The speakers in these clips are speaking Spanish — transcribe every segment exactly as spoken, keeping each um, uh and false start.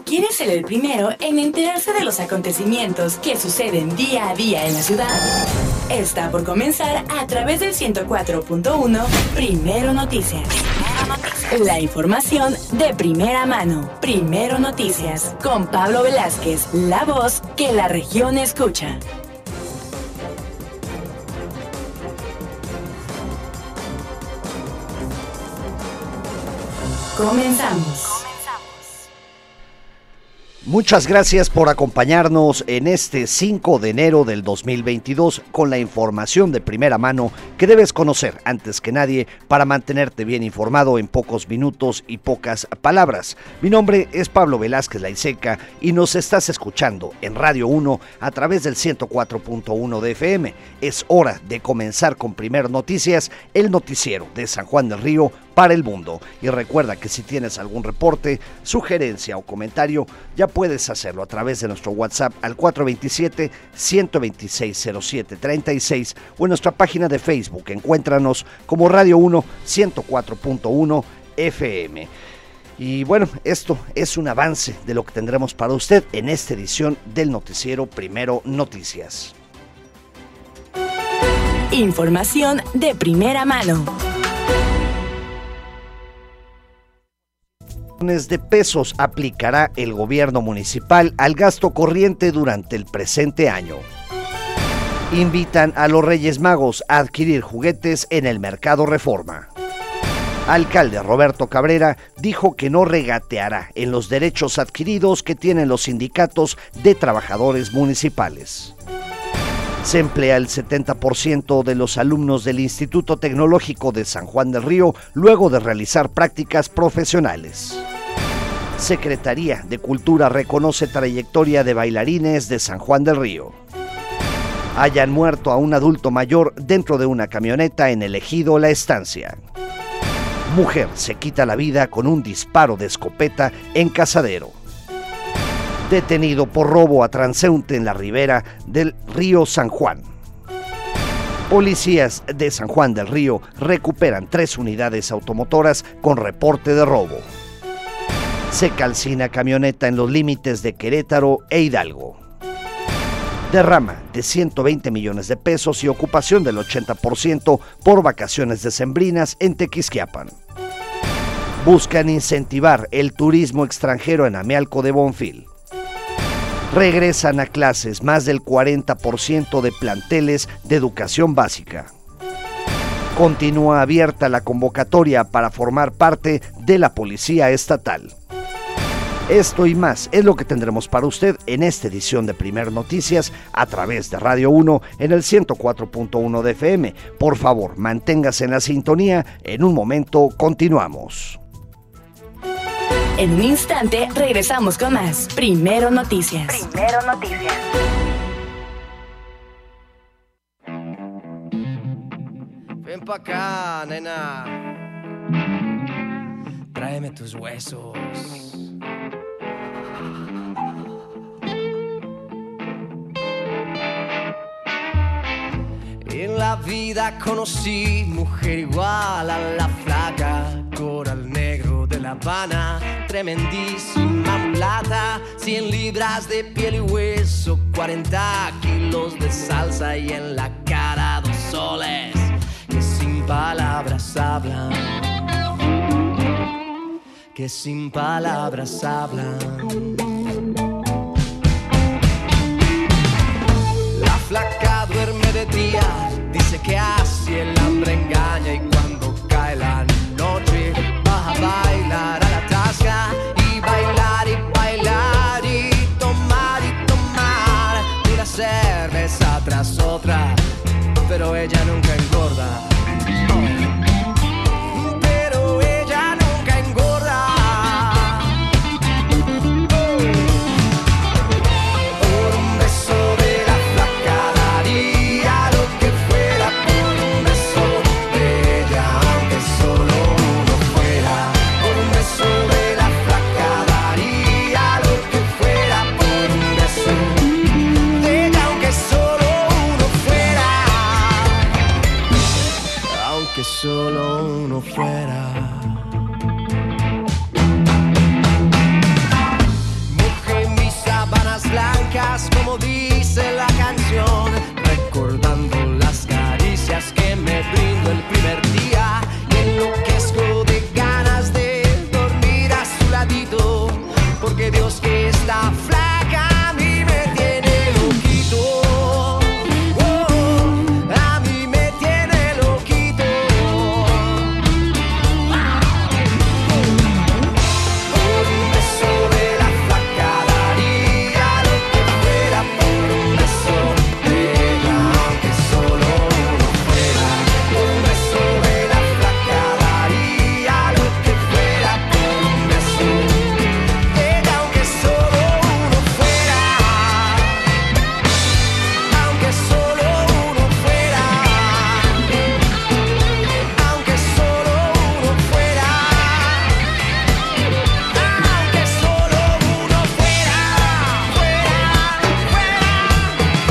¿Quieres ser el primero en enterarse de los acontecimientos que suceden día a día en la ciudad? Está por comenzar a través del ciento cuatro punto uno Primero Noticias. La información de primera mano. Primero Noticias. Con Pablo Velázquez, la voz que la región escucha. Comenzamos. Muchas gracias por acompañarnos en este cinco de enero del dos mil veintidós con la información de primera mano que debes conocer antes que nadie para mantenerte bien informado en pocos minutos y pocas palabras. Mi nombre es Pablo Velázquez Laiseca y nos estás escuchando en Radio uno a través del ciento cuatro punto uno de F M. Es hora de comenzar con Primer Noticias, el noticiero de San Juan del Río para el mundo. Y recuerda que si tienes algún reporte, sugerencia o comentario, ya puedes hacerlo a través de nuestro WhatsApp al cuatro dos siete, uno dos seis, cero siete tres seis o en nuestra página de Facebook. Encuéntranos como Radio uno ciento cuatro punto uno F M. Y bueno, esto es un avance de lo que tendremos para usted en esta edición del noticiero Primero Noticias. Información de primera mano. De pesos aplicará el gobierno municipal al gasto corriente durante el presente año. Invitan a los Reyes Magos a adquirir juguetes en el Mercado Reforma. Alcalde Roberto Cabrera dijo que no regateará en los derechos adquiridos que tienen los sindicatos de trabajadores municipales. Se emplea el setenta por ciento de los alumnos del Instituto Tecnológico de San Juan del Río luego de realizar prácticas profesionales. Secretaría de Cultura reconoce trayectoria de bailarines de San Juan del Río. Hayan muerto a un adulto mayor dentro de una camioneta en el ejido La Estancia. Mujer se quita la vida con un disparo de escopeta en Casadero. Detenido por robo a transeúnte en la ribera del río San Juan. Policías de San Juan del Río recuperan tres unidades automotoras con reporte de robo. Se calcina camioneta en los límites de Querétaro e Hidalgo. Derrama de ciento veinte millones de pesos y ocupación del ochenta por ciento por vacaciones decembrinas en Tequisquiapan. Buscan incentivar el turismo extranjero en Amealco de Bonfil. Regresan a clases más del cuarenta por ciento de planteles de educación básica. Continúa abierta la convocatoria para formar parte de la Policía Estatal. Esto y más es lo que tendremos para usted en esta edición de Primer Noticias a través de Radio uno en el ciento cuatro punto uno de F M. Por favor, manténgase en la sintonía. En un momento continuamos. En un instante regresamos con más Primero Noticias. Primero Noticias. Ven pa' acá, nena. Tráeme tus huesos. En la vida conocí mujer igual a la flaca, coral negro de La Habana, tremendísima mulata, cien libras de piel y hueso, cuarenta kilos de salsa y en la cara dos soles que sin palabras hablan, que sin palabras hablan. La flaca duerme de día, dice que así el hambre engaña y cuando cae la noche va a bailar a la tasca y bailar y bailar y tomar y tomar una cerveza tras otra, pero ella nunca engorda. Pero ella nunca engorda. Por un beso de la flaca daría lo que fuera por un beso de ella, aunque solo esta flaca a mí me tiene loquito. Oh, a mí me tiene loquito. Por un beso de la flaca daría lo que fuera. Por un beso de ella, aunque solo uno fuera. Por un beso de la flaca daría lo que fuera. Por un beso de ella, aunque solo uno fuera. Aunque solo uno fuera. Aunque solo uno fuera. Aunque solo uno fuera. Fuera, fuera,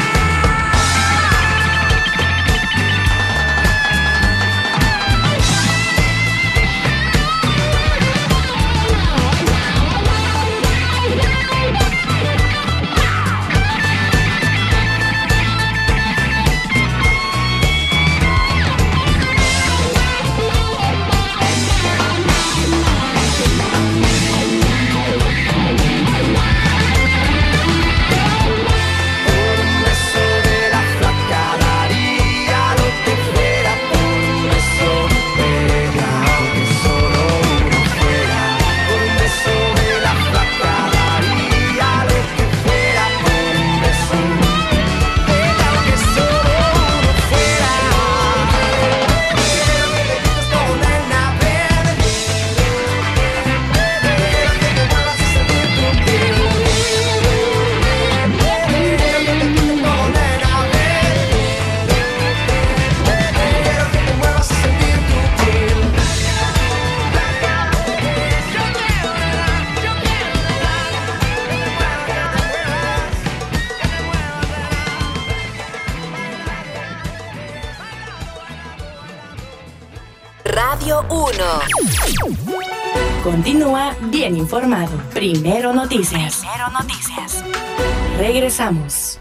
Por un beso de la flaca daría lo que fuera. Por un beso de ella, aunque solo uno fuera. Por un beso de la flaca daría lo que fuera. Por un beso de ella, aunque solo uno fuera. Quiero que te quites como nena, ven. Quiero que te muevas y sentir tu piel. Quiero que te quites como nena, ven. Quiero que te muevas y sentir tu piel. Yo quiero, yo Radio uno. Continúa bien informado. Primero Noticias. Primero Noticias. Regresamos.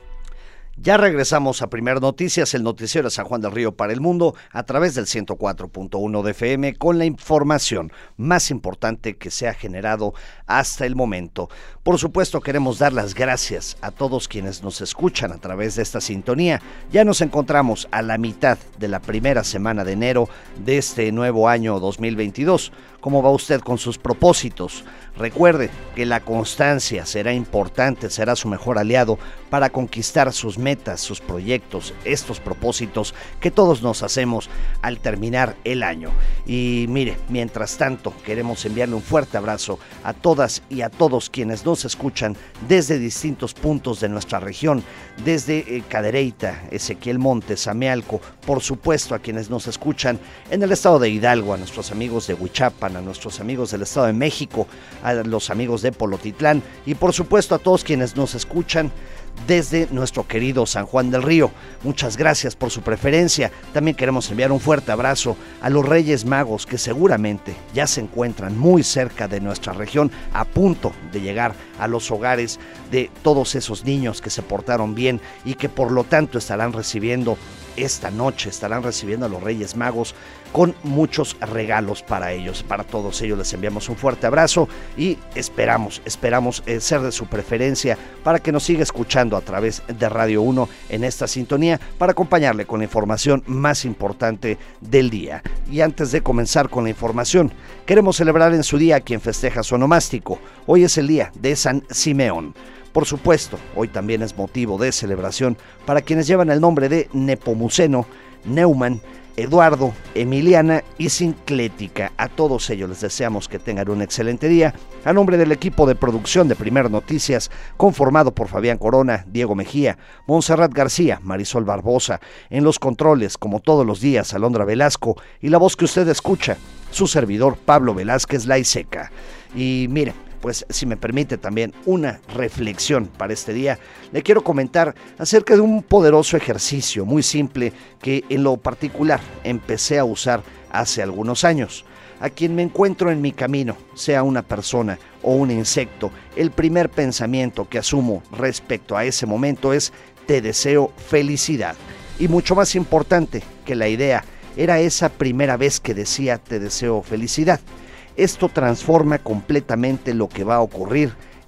Ya regresamos a Primer Noticias, el noticiero de San Juan del Río para el mundo, a través del ciento cuatro punto uno de F M, con la información más importante que se ha generado hasta el momento. Por supuesto, queremos dar las gracias a todos quienes nos escuchan a través de esta sintonía. Ya nos encontramos a la mitad de la primera semana de enero de este nuevo año dos mil veintidós. ¿Cómo va usted con sus propósitos? Recuerde que la constancia será importante, será su mejor aliado para conquistar sus metas, sus proyectos, estos propósitos que todos nos hacemos al terminar el año. Y mire, mientras tanto, queremos enviarle un fuerte abrazo a todas y a todos quienes nos escuchan desde distintos puntos de nuestra región, desde eh, Cadereyta, Ezequiel Montes, Amealco, por supuesto a quienes nos escuchan en el estado de Hidalgo, a nuestros amigos de Huichapan, a nuestros amigos del estado de México, a los amigos de Polotitlán y por supuesto a todos quienes nos escuchan desde nuestro querido San Juan del Río. Muchas gracias por su preferencia. También queremos enviar un fuerte abrazo a los Reyes Magos que seguramente ya se encuentran muy cerca de nuestra región, a punto de llegar a los hogares de todos esos niños que se portaron bien y que por lo tanto estarán recibiendo esta noche, estarán recibiendo a los Reyes Magos con muchos regalos para ellos. Para todos ellos les enviamos un fuerte abrazo y esperamos, esperamos eh, ser de su preferencia para que nos siga escuchando a través de Radio uno en esta sintonía para acompañarle con la información más importante del día. Y antes de comenzar con la información, queremos celebrar en su día a quien festeja su onomástico. Hoy es el día de San Simeón. Por supuesto, hoy también es motivo de celebración para quienes llevan el nombre de Nepomuceno, Neumann, Eduardo, Emiliana y Sinclética. A todos ellos les deseamos que tengan un excelente día. A nombre del equipo de producción de Primer Noticias, conformado por Fabián Corona, Diego Mejía, Montserrat García, Marisol Barbosa, en los controles, como todos los días, Alondra Velasco, y la voz que usted escucha, su servidor Pablo Velázquez Laiseca. Y mire, pues si me permite también una reflexión para este día, le quiero comentar acerca de un poderoso ejercicio muy simple que en lo particular empecé a usar hace algunos años. A quien me encuentro en mi camino, sea una persona o un insecto, el primer pensamiento que asumo respecto a ese momento es: te deseo felicidad. Y mucho más importante que la idea era esa primera vez que decía te deseo felicidad. Esto transforma completamente lo que va a ocurrir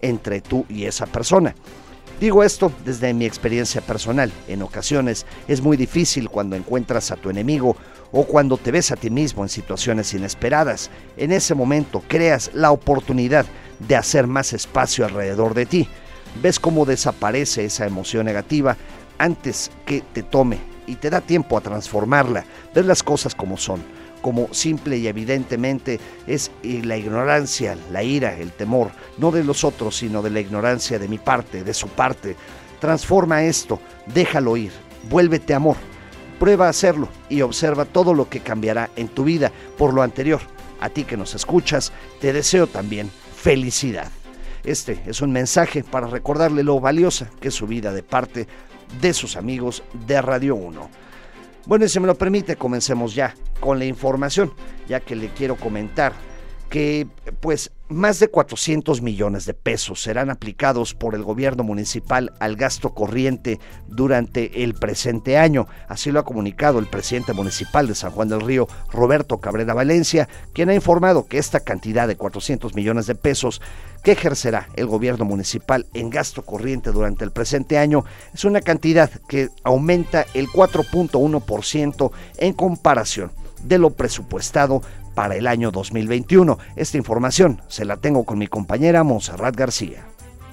entre tú y esa persona. Digo esto desde mi experiencia personal. En ocasiones es muy difícil cuando encuentras a tu enemigo o cuando te ves a ti mismo en situaciones inesperadas. En ese momento creas la oportunidad de hacer más espacio alrededor de ti. Ves cómo desaparece esa emoción negativa antes que te tome y te da tiempo a transformarla. Ves las cosas como son, como simple y evidentemente es la ignorancia, la ira, el temor, no de los otros, sino de la ignorancia de mi parte, de su parte. Transforma esto, déjalo ir, vuélvete amor. Prueba a hacerlo y observa todo lo que cambiará en tu vida por lo anterior. A ti que nos escuchas, te deseo también felicidad. Este es un mensaje para recordarle lo valiosa que es su vida de parte de sus amigos de Radio uno. Bueno, y si me lo permite, comencemos ya con la información, ya que le quiero comentar que pues más de cuatrocientos millones de pesos serán aplicados por el gobierno municipal al gasto corriente durante el presente año. Así lo ha comunicado el presidente municipal de San Juan del Río, Roberto Cabrera Valencia, quien ha informado que esta cantidad de cuatrocientos millones de pesos que ejercerá el gobierno municipal en gasto corriente durante el presente año es una cantidad que aumenta el cuatro punto uno por ciento en comparación de lo presupuestado para el año dos mil veintiuno. Esta información se la tengo con mi compañera Montserrat García.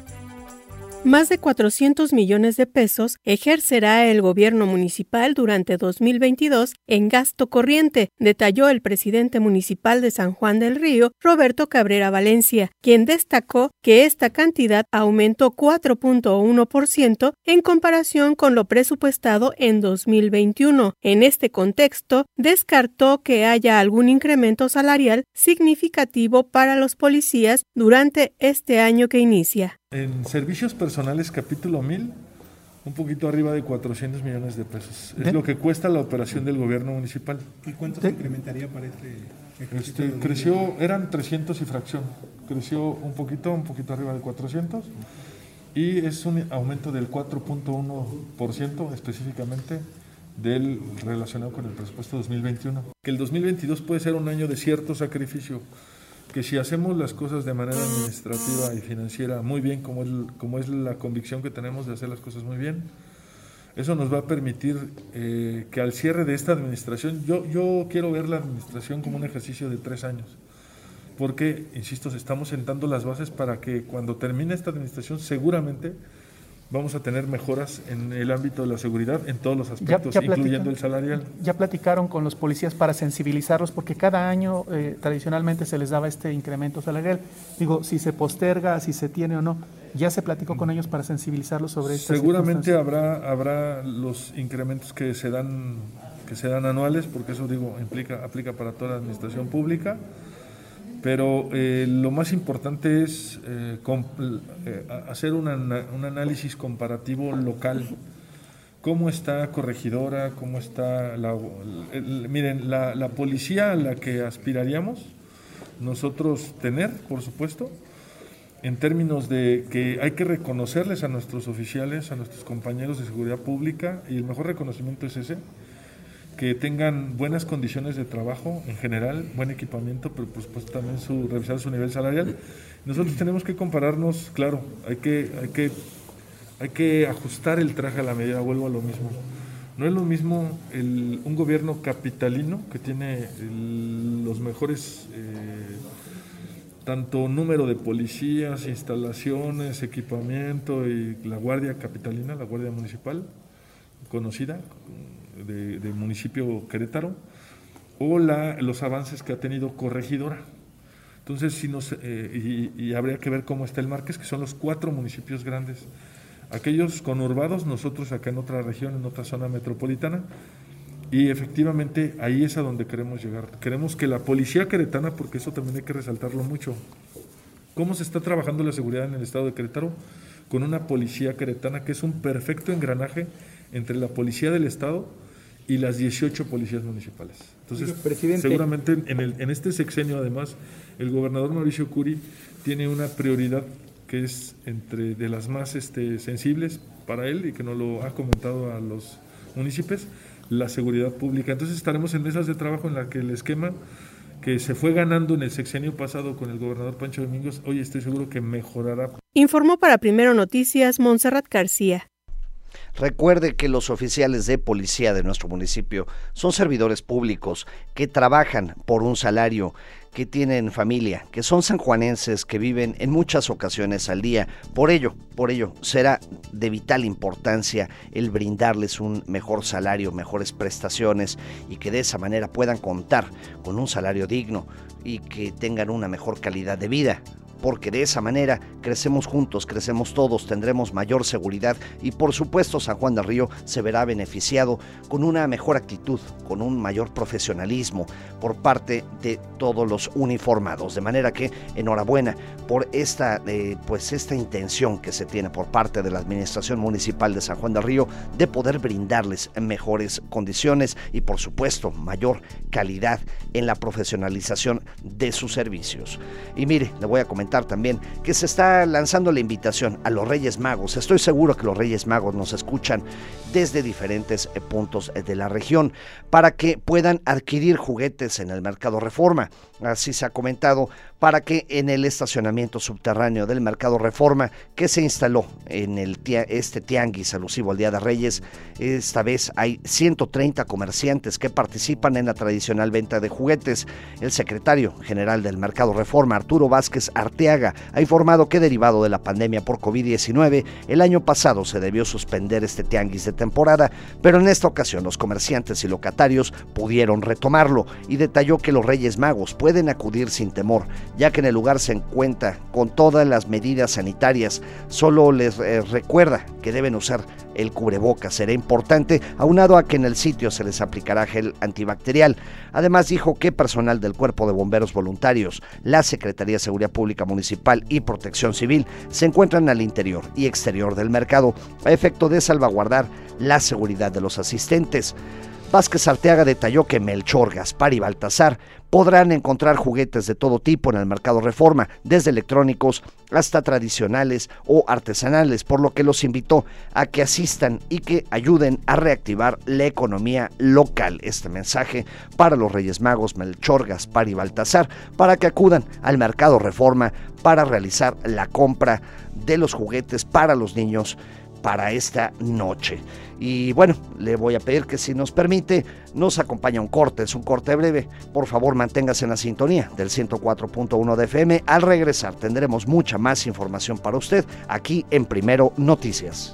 Más de cuatrocientos millones de pesos ejercerá el gobierno municipal durante dos mil veintidós en gasto corriente, detalló el presidente municipal de San Juan del Río, Roberto Cabrera Valencia, quien destacó que esta cantidad aumentó cuatro punto uno por ciento en comparación con lo presupuestado en dos mil veintiuno. En este contexto, descartó que haya algún incremento salarial significativo para los policías durante este año que inicia. En servicios personales capítulo mil, un poquito arriba de cuatrocientos millones de pesos. Es lo que cuesta la operación del gobierno municipal. ¿Y cuánto se incrementaría para este ejercicio? Este, creció, eran trescientos y fracción. Creció un poquito, un poquito arriba de cuatrocientos. Y es un aumento del cuatro punto uno por ciento específicamente del relacionado con el presupuesto dos mil veintiuno. Que el dos mil veintidós puede ser un año de cierto sacrificio, que si hacemos las cosas de manera administrativa y financiera muy bien, como es, como es la convicción que tenemos de hacer las cosas muy bien, eso nos va a permitir eh, que al cierre de esta administración, yo, yo quiero ver la administración como un ejercicio de tres años, porque, insisto, estamos sentando las bases para que cuando termine esta administración seguramente vamos a tener mejoras en el ámbito de la seguridad en todos los aspectos, ya, ya incluyendo el salarial. Ya platicaron con los policías para sensibilizarlos, porque cada año eh, tradicionalmente se les daba este incremento salarial. Digo, si se posterga, si se tiene o no, ¿ya se platicó con ellos para sensibilizarlos sobre esto? Seguramente habrá habrá los incrementos que se dan que se dan anuales, porque eso digo implica aplica para toda la administración pública. Pero eh, lo más importante es eh, com, eh, hacer una, un análisis comparativo local. ¿Cómo está Corregidora? ¿Cómo está la... El, miren, la, la policía a la que aspiraríamos nosotros tener, por supuesto, en términos de que hay que reconocerles a nuestros oficiales, a nuestros compañeros de seguridad pública, y el mejor reconocimiento es ese, que tengan buenas condiciones de trabajo en general, buen equipamiento, pero por supuesto también su, revisar su nivel salarial. Nosotros tenemos que compararnos, claro, hay que, hay que, hay que ajustar el traje a la medida, vuelvo a lo mismo. No es lo mismo el, un gobierno capitalino que tiene el, los mejores, eh, tanto número de policías, instalaciones, equipamiento y la Guardia Capitalina, la Guardia Municipal, conocida, De, de municipio Querétaro, o la, los avances que ha tenido Corregidora. Entonces, si nos, eh, y, y habría que ver cómo está el Marqués, que son los cuatro municipios grandes. Aquellos conurbados, nosotros acá en otra región, en otra zona metropolitana, y efectivamente ahí es a donde queremos llegar. Queremos que la policía queretana, porque eso también hay que resaltarlo mucho, cómo se está trabajando la seguridad en el estado de Querétaro, con una policía queretana que es un perfecto engranaje entre la policía del estado y las dieciocho policías municipales. Entonces, Presidente. seguramente en, el, en este sexenio, además, el gobernador Mauricio Curi tiene una prioridad que es entre de las más este, sensibles para él y que nos lo ha comentado a los municipios, la seguridad pública. Entonces estaremos en mesas de trabajo en la que el esquema que se fue ganando en el sexenio pasado con el gobernador Pancho Domínguez, hoy estoy seguro que mejorará. Informó para Primero Noticias Montserrat García. Recuerde que los oficiales de policía de nuestro municipio son servidores públicos que trabajan por un salario, que tienen familia, que son sanjuanenses, que viven en muchas ocasiones al día. Por ello, por ello, será de vital importancia el brindarles un mejor salario, mejores prestaciones y que de esa manera puedan contar con un salario digno y que tengan una mejor calidad de vida. Porque de esa manera crecemos juntos, crecemos todos, tendremos mayor seguridad y por supuesto San Juan del Río se verá beneficiado con una mejor actitud, con un mayor profesionalismo por parte de todos los uniformados. De manera que enhorabuena por esta, eh, pues esta intención que se tiene por parte de la Administración Municipal de San Juan del Río de poder brindarles mejores condiciones y por supuesto mayor calidad en la profesionalización de sus servicios. Y mire, le voy a comentar también que se está lanzando la invitación a los Reyes Magos. Estoy seguro que los Reyes Magos nos escuchan desde diferentes puntos de la región para que puedan adquirir juguetes en el Mercado Reforma. Así se ha comentado, para que en el estacionamiento subterráneo del Mercado Reforma que se instaló en el tia, este tianguis alusivo al Día de Reyes, esta vez hay ciento treinta comerciantes que participan en la tradicional venta de juguetes. El secretario general del Mercado Reforma, Arturo Vázquez Arteaga, ha informado que derivado de la pandemia por COVID diecinueve, el año pasado se debió suspender este tianguis de temporada, pero en esta ocasión los comerciantes y locatarios pudieron retomarlo y detalló que los Reyes Magos pueden acudir sin temor, ya que en el lugar se encuentra con todas las medidas sanitarias. Solo les eh, recuerda que deben usar el cubrebocas, será importante, aunado a que en el sitio se les aplicará gel antibacterial. Además dijo que personal del Cuerpo de Bomberos Voluntarios, la Secretaría de Seguridad Pública Municipal y Protección Civil se encuentran al interior y exterior del mercado a efecto de salvaguardar la seguridad de los asistentes. Vázquez Arteaga detalló que Melchor, Gaspar y Baltasar podrán encontrar juguetes de todo tipo en el Mercado Reforma, desde electrónicos hasta tradicionales o artesanales, por lo que los invitó a que asistan y que ayuden a reactivar la economía local. Este mensaje para los Reyes Magos Melchor, Gaspar y Baltasar, para que acudan al Mercado Reforma para realizar la compra de los juguetes para los niños para esta noche. Y bueno, le voy a pedir que si nos permite, nos acompaña un corte, es un corte breve. Por favor, manténgase en la sintonía del ciento cuatro punto uno de F M. Al regresar tendremos mucha más información para usted aquí en Primero Noticias.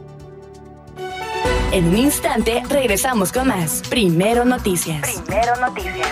En un instante regresamos con más Primero Noticias. Primero Noticias.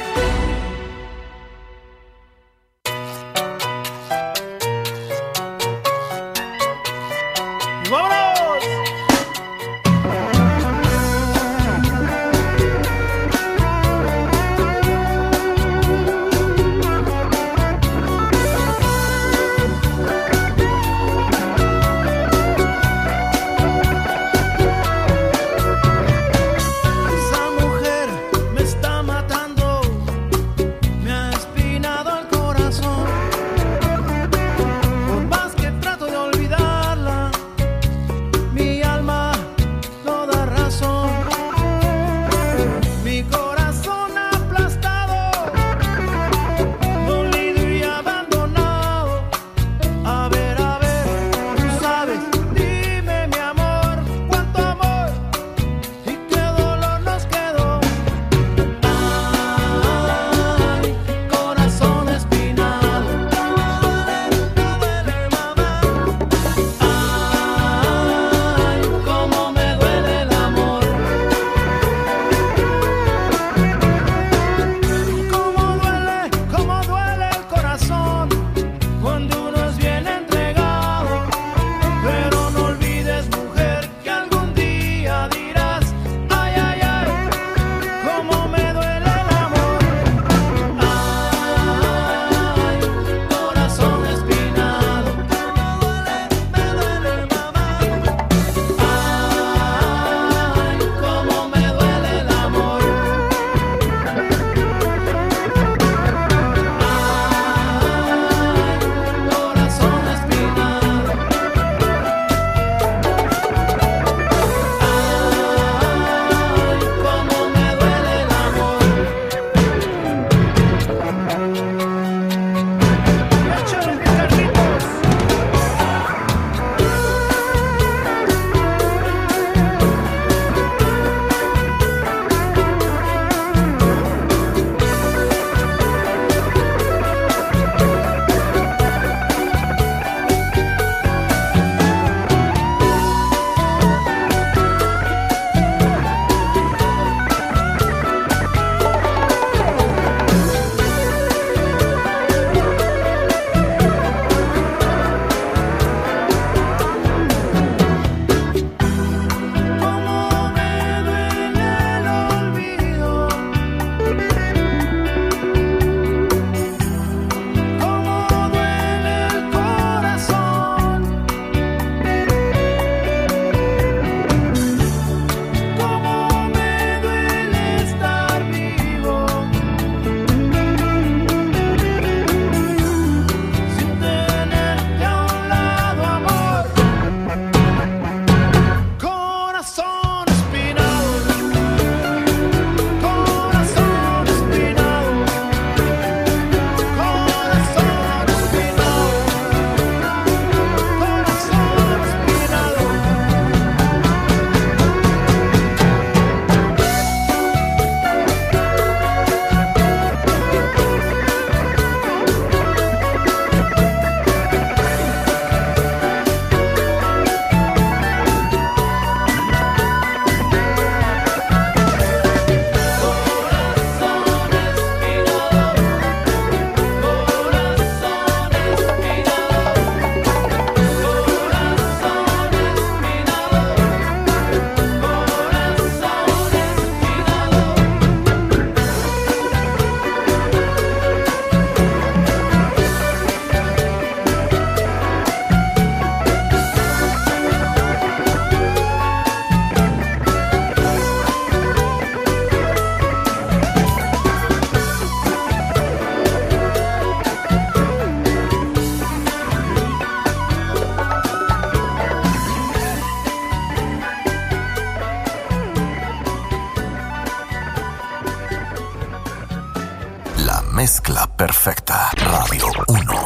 perfecta. Radio uno.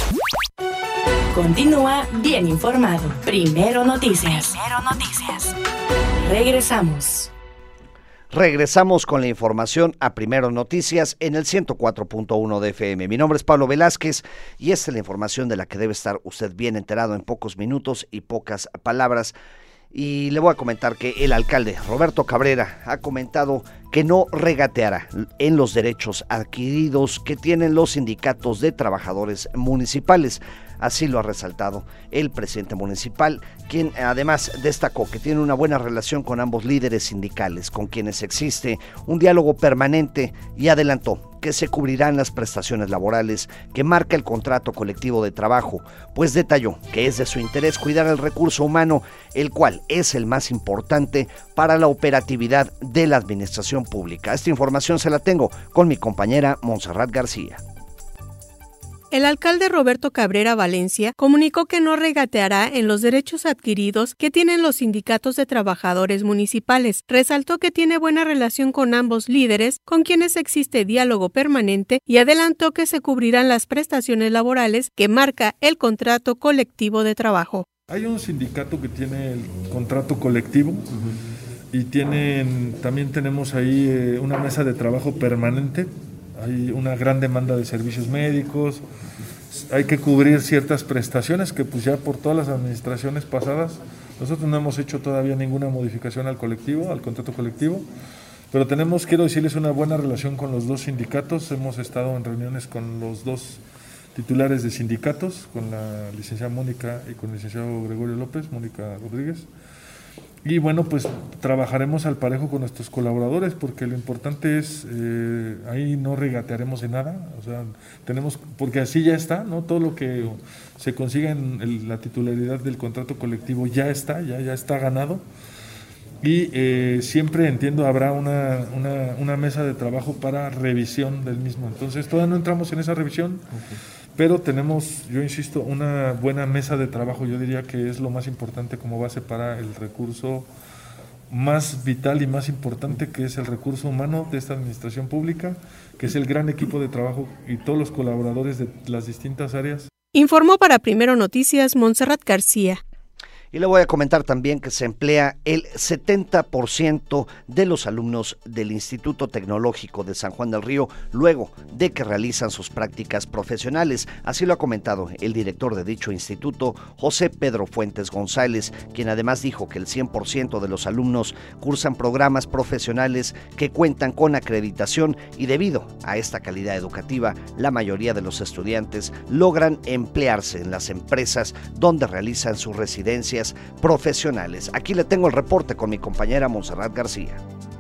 Continúa bien informado. Primero Noticias. Primero Noticias. Regresamos. Regresamos con la información a Primero Noticias en el ciento cuatro punto uno de F M. Mi nombre es Pablo Velázquez y esta es la información de la que debe estar usted bien enterado en pocos minutos y pocas palabras. Y le voy a comentar que el alcalde Roberto Cabrera ha comentado que no regateará en los derechos adquiridos que tienen los sindicatos de trabajadores municipales. Así lo ha resaltado el presidente municipal, quien además destacó que tiene una buena relación con ambos líderes sindicales, con quienes existe un diálogo permanente, y adelantó que se cubrirán las prestaciones laborales que marca el contrato colectivo de trabajo, pues detalló que es de su interés cuidar el recurso humano, el cual es el más importante para la operatividad de la administración pública. Esta información se la tengo con mi compañera Montserrat García. El alcalde Roberto Cabrera Valencia comunicó que no regateará en los derechos adquiridos que tienen los sindicatos de trabajadores municipales. Resaltó que tiene buena relación con ambos líderes, con quienes existe diálogo permanente, y adelantó que se cubrirán las prestaciones laborales que marca el contrato colectivo de trabajo. Hay un sindicato que tiene el contrato colectivo uh-huh. y tienen, también tenemos ahí eh, una mesa de trabajo permanente. Hay una gran demanda de servicios médicos, hay que cubrir ciertas prestaciones que pues ya por todas las administraciones pasadas, nosotros no hemos hecho todavía ninguna modificación al colectivo, al contrato colectivo, pero tenemos, quiero decirles, una buena relación con los dos sindicatos. Hemos estado en reuniones con los dos titulares de sindicatos, con la licenciada Mónica y con el licenciado Gregorio López, Mónica Rodríguez. Y bueno, pues trabajaremos al parejo con nuestros colaboradores, porque lo importante es, eh, ahí no regatearemos de nada, o sea, tenemos, porque así ya está, ¿no? Todo lo que se consiga en el, la titularidad del contrato colectivo ya está, ya, ya está ganado. Y eh, siempre, entiendo, habrá una, una, una mesa de trabajo para revisión del mismo. Entonces, todavía no entramos en esa revisión, okay. Pero tenemos, yo insisto, una buena mesa de trabajo. Yo diría que es lo más importante como base para el recurso más vital y más importante, que es el recurso humano de esta administración pública, que es el gran equipo de trabajo y todos los colaboradores de las distintas áreas. Informó para Primero Noticias Montserrat García. Y le voy a comentar también que se emplea el setenta por ciento de los alumnos del Instituto Tecnológico de San Juan del Río luego de que realizan sus prácticas profesionales. Así lo ha comentado el director de dicho instituto, José Pedro Fuentes González, quien además dijo que el cien por ciento de los alumnos cursan programas profesionales que cuentan con acreditación, y debido a esta calidad educativa, la mayoría de los estudiantes logran emplearse en las empresas donde realizan sus residencias profesionales. Aquí le tengo el reporte con mi compañera Montserrat García.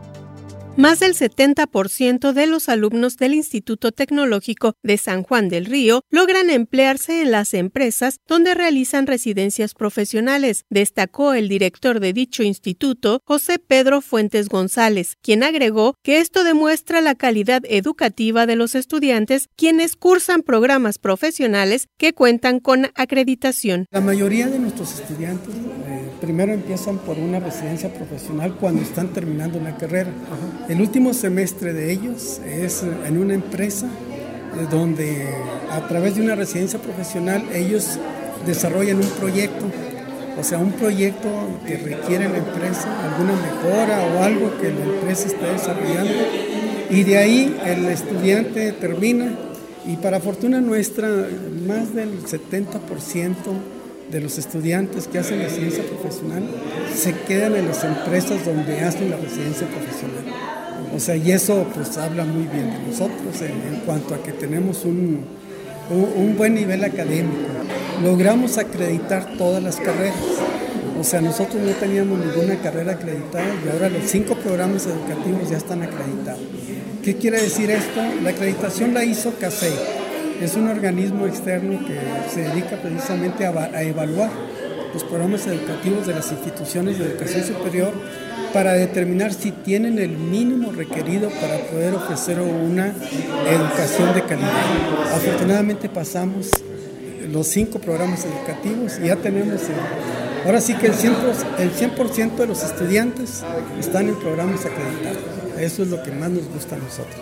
Más del setenta por ciento de los alumnos del Instituto Tecnológico de San Juan del Río logran emplearse en las empresas donde realizan residencias profesionales, destacó el director de dicho instituto, José Pedro Fuentes González, quien agregó que esto demuestra la calidad educativa de los estudiantes quienes cursan programas profesionales que cuentan con acreditación. La mayoría de nuestros estudiantes eh, primero empiezan por una residencia profesional cuando están terminando una carrera. Ajá. El último semestre de ellos es en una empresa eh, donde a través de una residencia profesional ellos desarrollan un proyecto, o sea, un proyecto que requiere la empresa, alguna mejora o algo que la empresa está desarrollando, y de ahí el estudiante termina, y para fortuna nuestra, más del setenta por ciento de los estudiantes que hacen la residencia profesional se quedan en las empresas donde hacen la residencia profesional. O sea, y eso pues habla muy bien de nosotros en, en cuanto a que tenemos un, un, un buen nivel académico. Logramos acreditar todas las carreras. O sea, nosotros no teníamos ninguna carrera acreditada y ahora los cinco programas educativos ya están acreditados. ¿Qué quiere decir esto? La acreditación la hizo CASEI. Es un organismo externo que se dedica precisamente a, a evaluar los programas educativos de las instituciones de educación superior para determinar si tienen el mínimo requerido para poder ofrecer una educación de calidad. Afortunadamente pasamos los cinco programas educativos y ya tenemos, el, ahora sí que el cien por ciento de los estudiantes están en programas acreditados. Eso es lo que más nos gusta a nosotros.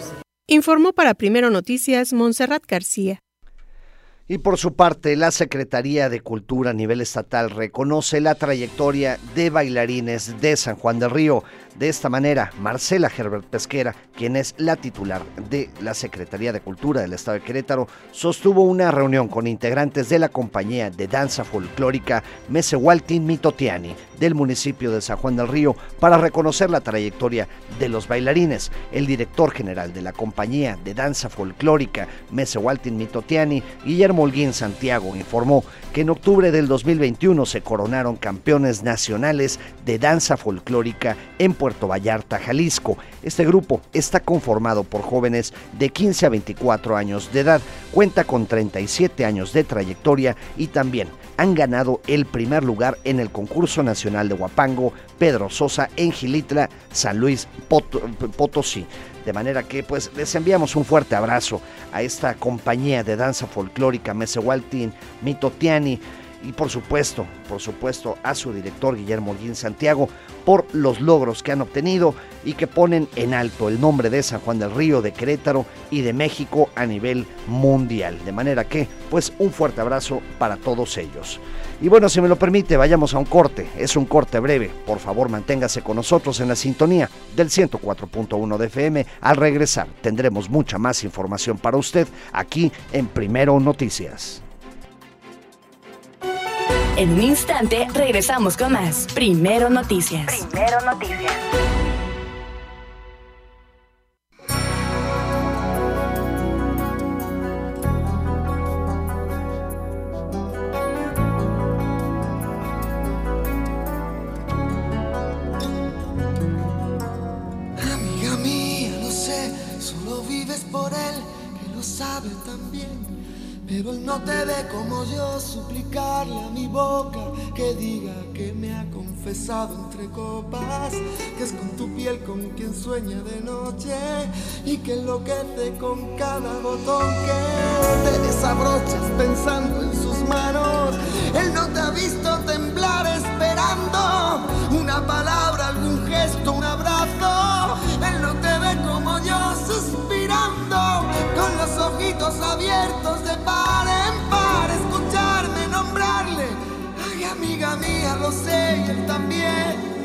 Informó para Primero Noticias Montserrat García. Y por su parte, la Secretaría de Cultura a nivel estatal reconoce la trayectoria de bailarines de San Juan del Río. De esta manera, Marcela Herbert Pesquera, quien es la titular de la Secretaría de Cultura del Estado de Querétaro, sostuvo una reunión con integrantes de la compañía de danza folclórica Mesehualtin Mitotiani del municipio de San Juan del Río para reconocer la trayectoria de los bailarines. El director general de la compañía de danza folclórica Mesehualtin Mitotiani, Guillermo Holguín Santiago, informó que en octubre del dos mil veintiuno se coronaron campeones nacionales de danza folclórica en Puerto Vallarta, Jalisco. Este grupo está conformado por jóvenes de quince a veinticuatro años de edad, cuenta con treinta y siete años de trayectoria y también han ganado el primer lugar en el concurso nacional de Huapango Pedro Sosa en Gilitla, San Luis Pot- Potosí. De manera que pues les enviamos un fuerte abrazo a esta compañía de danza folclórica Mesehualtin Mitotiani y por supuesto, por supuesto a su director Guillermo Holguín Santiago por los logros que han obtenido y que ponen en alto el nombre de San Juan del Río, de Querétaro y de México a nivel mundial. De manera que pues un fuerte abrazo para todos ellos. Y bueno, si me lo permite, vayamos a un corte. Es un corte breve. Por favor, manténgase con nosotros en la sintonía del ciento cuatro punto uno de F M. Al regresar, tendremos mucha más información para usted aquí en Primero Noticias. En un instante regresamos con más Primero Noticias. Primero Noticias. Amiga mía, lo sé, solo vives por él, que lo sabe también. Pero él no te ve como yo, suplicarle a mi boca que diga que me ha confesado entre copas, que es con tu piel con quien sueña de noche y que enloquece con cada botón que te desabrochas pensando en sus manos. Él no te ha visto temblar esperando una palabra, algún gesto, un abrazo. Él no te ve como yo suspirando con los ojitos abiertos de par en par, escucharme nombrarle. Ay, amiga mía, lo sé y él también.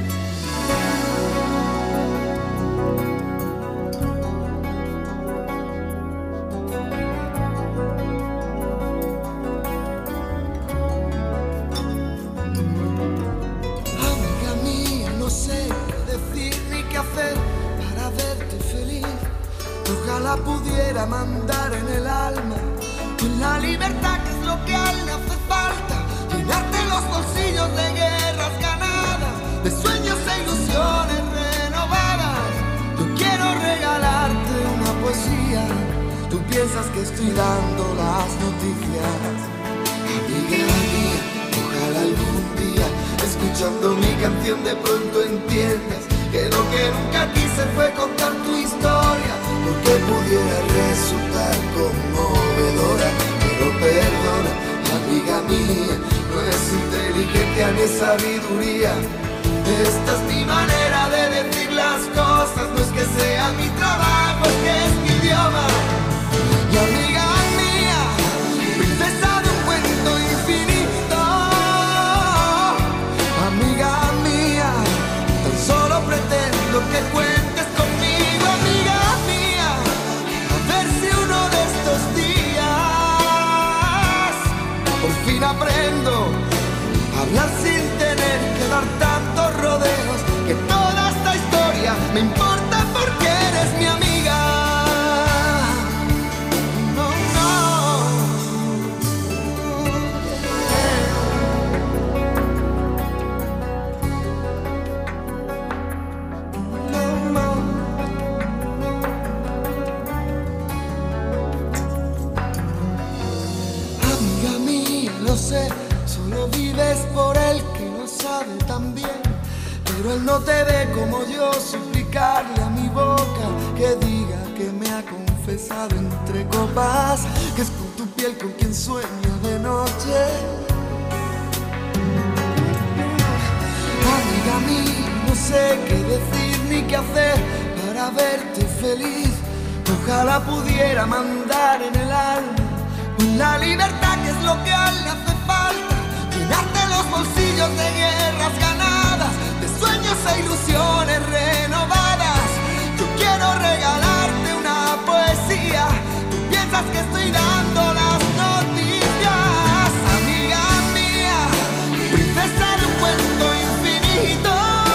Amiga mía, no sé qué decir ni qué hacer para verte feliz. Ojalá pudiera mandar en el alma con la libertad que es lo que a él le hace falta, llenarte los bolsillos de guerras ganadas, de sueños e ilusiones renovadas. Yo quiero regalarte una poesía, tú piensas que estoy dando las noticias. Amiga mía, ojalá algún día, escuchando mi canción de pronto entiendas que lo que nunca quise fue contar tu historia, porque pudiera resultar conmovedora. Pero perdona, amiga mía, no es inteligencia ni sabiduría. Esta es mi manera de decir las cosas, no es que sea mi trabajo, es que es mi idioma. Y amiga mía, princesa de un cuento infinito, amiga mía, tan solo pretendo que cuentes conmigo, amiga mía, a ver si uno de estos días por fin aprendo a hablar sin tener que dar tantos rodeos, que toda esta historia me importa porque eres mi amiga. No, no, no, no. Amiga mía, lo sé, solo vives por él que lo sabe también. Pero él no te ve como yo, suplicarle a mi boca que diga que me ha confesado entre copas, que es con tu piel con quien sueño de noche. Amiga mía, no sé qué decir ni qué hacer para verte feliz. Ojalá pudiera mandar en el alma la libertad, que es lo que a él le hace falta. Llenarte los bolsillos de guerras ganadas, de sueños e ilusiones renovadas. Yo quiero regalarte una poesía. Tú piensas que estoy dando las noticias, amiga mía, princesa de un cuento infinito.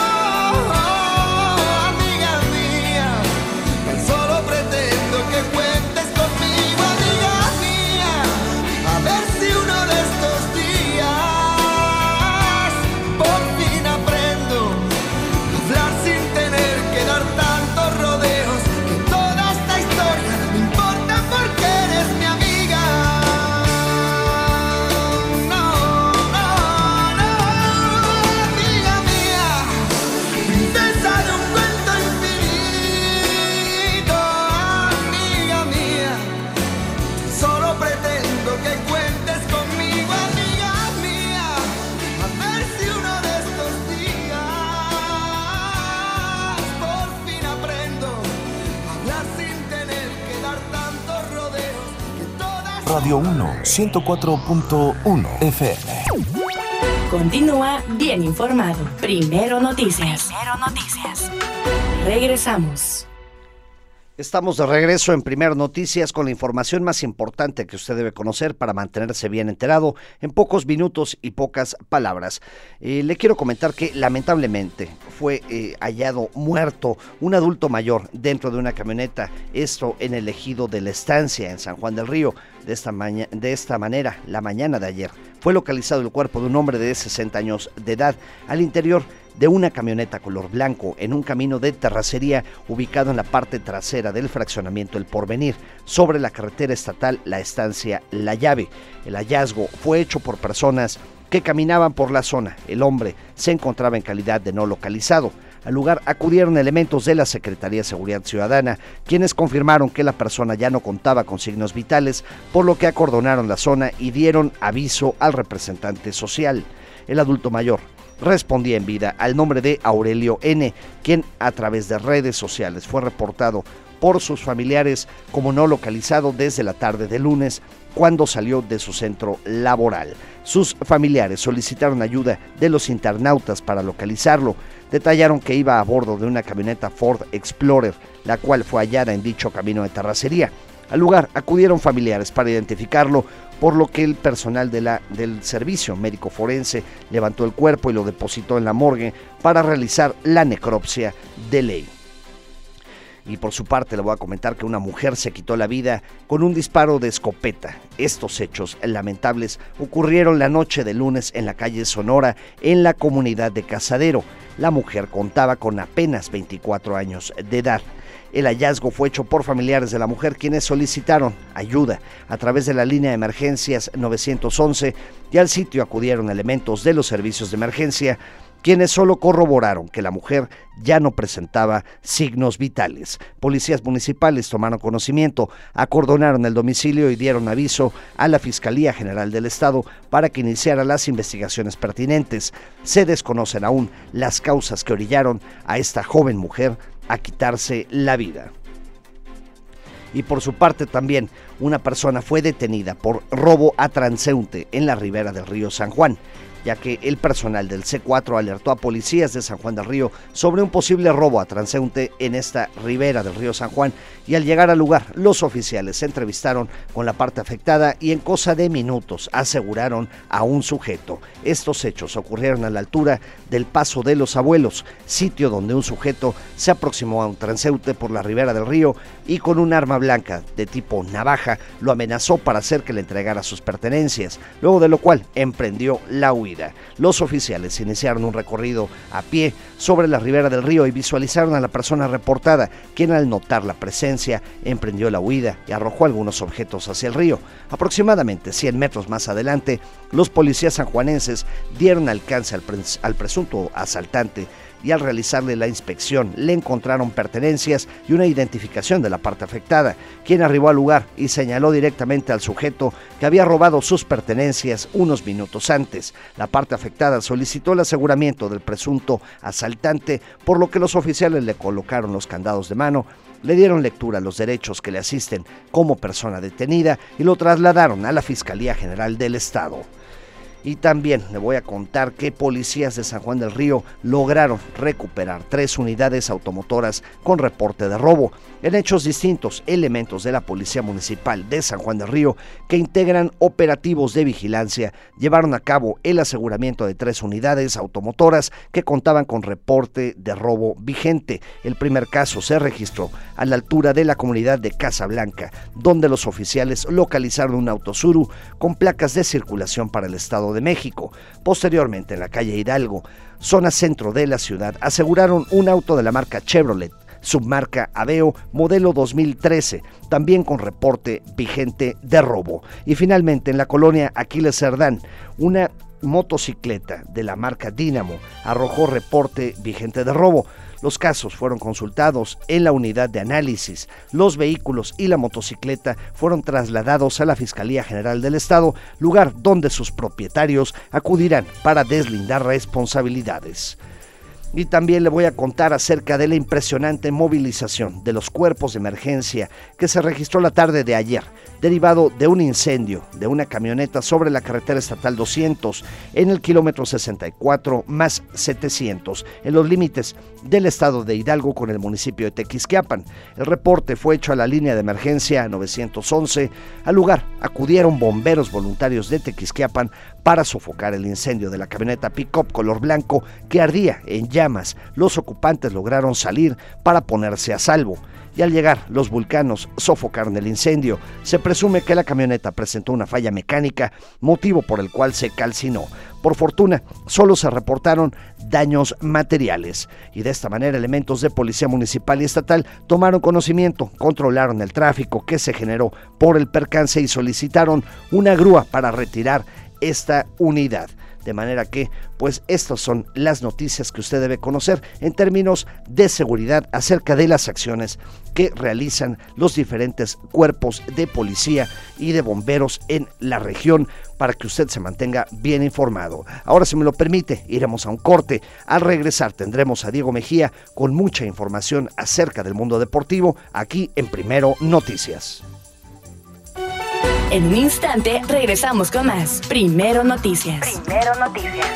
Amiga mía, tan solo pretendo que cuentes conmigo, amiga mía. A ver si uno de estos días por fin aprendo a hablar sin tener que dar tantos rodeos, que toda esta historia me importa porque eres mi amiga. No, no, no, amiga mía, princesa de un cuento infinito, amiga mía. Solo pretendo que cuentes conmigo, amiga mía. A ver si uno de estos días por fin aprendo a hablar sin tener que dar tantos rodeos, que todas Radio uno, ciento cuatro punto uno F M. Continúa bien informado. Primero Noticias. Primero Noticias. Regresamos. Estamos de regreso en Primero Noticias con la información más importante que usted debe conocer para mantenerse bien enterado en pocos minutos y pocas palabras. Eh, le quiero comentar que lamentablemente fue eh, hallado muerto un adulto mayor dentro de una camioneta, esto en el ejido de La Estancia, en San Juan del Río. De esta, maña, de esta manera, la mañana de ayer, fue localizado el cuerpo de un hombre de sesenta años de edad al interior de una camioneta color blanco en un camino de terracería ubicado en la parte trasera del fraccionamiento El Porvenir, sobre la carretera estatal La Estancia La Llave. El hallazgo fue hecho por personas que caminaban por la zona. El hombre se encontraba en calidad de no localizado. Al lugar acudieron elementos de la Secretaría de Seguridad Ciudadana, quienes confirmaron que la persona ya no contaba con signos vitales, por lo que acordonaron la zona y dieron aviso al representante social. El adulto mayor respondía en vida al nombre de Aurelio N., quien a través de redes sociales fue reportado por sus familiares como no localizado desde la tarde de lunes, cuando salió de su centro laboral. Sus familiares solicitaron ayuda de los internautas para localizarlo. Detallaron que iba a bordo de una camioneta Ford Explorer, la cual fue hallada en dicho camino de terracería. Al lugar acudieron familiares para identificarlo, por lo que el personal de la, del servicio médico forense levantó el cuerpo y lo depositó en la morgue para realizar la necropsia de ley. Y por su parte le voy a comentar que una mujer se quitó la vida con un disparo de escopeta. Estos hechos lamentables ocurrieron la noche de lunes en la calle Sonora, en la comunidad de Casadero. La mujer contaba con apenas veinticuatro años de edad. El hallazgo fue hecho por familiares de la mujer, quienes solicitaron ayuda a través de la línea de emergencias nueve once, y al sitio acudieron elementos de los servicios de emergencia, quienes solo corroboraron que la mujer ya no presentaba signos vitales. Policías municipales tomaron conocimiento, acordonaron el domicilio y dieron aviso a la Fiscalía General del Estado para que iniciara las investigaciones pertinentes. Se desconocen aún las causas que orillaron a esta joven mujer a quitarse la vida. Y por su parte también una persona fue detenida por robo a transeúnte en la ribera del río San Juan, ya que el personal del C cuatro alertó a policías de San Juan del Río sobre un posible robo a transeúnte en esta ribera del río San Juan, y al llegar al lugar, los oficiales se entrevistaron con la parte afectada y en cosa de minutos aseguraron a un sujeto. Estos hechos ocurrieron a la altura del Paso de los Abuelos, sitio donde un sujeto se aproximó a un transeúnte por la ribera del río y con un arma blanca de tipo navaja lo amenazó para hacer que le entregara sus pertenencias, luego de lo cual emprendió la huida. Los oficiales iniciaron un recorrido a pie sobre la ribera del río y visualizaron a la persona reportada, quien al notar la presencia emprendió la huida y arrojó algunos objetos hacia el río. Aproximadamente cien metros más adelante, los policías sanjuanenses dieron alcance al, pres- al presunto asaltante, y al realizarle la inspección le encontraron pertenencias y una identificación de la parte afectada, quien arribó al lugar y señaló directamente al sujeto que había robado sus pertenencias unos minutos antes. La parte afectada solicitó el aseguramiento del presunto asaltante, por lo que los oficiales le colocaron los candados de mano le dieron lectura a los derechos que le asisten como persona detenida y lo trasladaron a la Fiscalía General del Estado. Y también le voy a contar que policías de San Juan del Río lograron recuperar tres unidades automotoras con reporte de robo. En hechos distintos, elementos de la Policía Municipal de San Juan del Río, que integran operativos de vigilancia, llevaron a cabo el aseguramiento de tres unidades automotoras que contaban con reporte de robo vigente. El primer caso se registró a la altura de la comunidad de Casablanca, donde los oficiales localizaron un auto Tsuru con placas de circulación para el Estado de México. Posteriormente, en la calle Hidalgo, zona centro de la ciudad, aseguraron un auto de la marca Chevrolet, submarca Aveo, modelo dos mil trece, también con reporte vigente de robo. Y finalmente, en la colonia Aquiles Cerdán, una motocicleta de la marca Dínamo arrojó reporte vigente de robo. Los casos fueron consultados en la unidad de análisis. Los vehículos y la motocicleta fueron trasladados a la Fiscalía General del Estado, lugar donde sus propietarios acudirán para deslindar responsabilidades. Y también le voy a contar acerca de la impresionante movilización de los cuerpos de emergencia que se registró la tarde de ayer, derivado de un incendio de una camioneta sobre la carretera estatal doscientos en el kilómetro sesenta y cuatro más setecientos, en los límites del estado de Hidalgo con el municipio de Tequisquiapan. El reporte fue hecho a la línea de emergencia novecientos once. Al lugar acudieron bomberos voluntarios de Tequisquiapan para sofocar el incendio de la camioneta pick-up color blanco que ardía en llamas. Los ocupantes lograron salir para ponerse a salvo, y al llegar los vulcanos sofocaron el incendio. Se presume que la camioneta presentó una falla mecánica, motivo por el cual se calcinó. Por fortuna, solo se reportaron daños materiales, y de esta manera elementos de policía municipal y estatal tomaron conocimiento, controlaron el tráfico que se generó por el percance y solicitaron una grúa para retirar esta unidad. De manera que, pues, estas son las noticias que usted debe conocer en términos de seguridad acerca de las acciones que realizan los diferentes cuerpos de policía y de bomberos en la región, para que usted se mantenga bien informado. Ahora, si me lo permite, iremos a un corte. Al regresar tendremos a Diego Mejía con mucha información acerca del mundo deportivo aquí en Primero Noticias. En un instante regresamos con más Primero Noticias. Primero Noticias.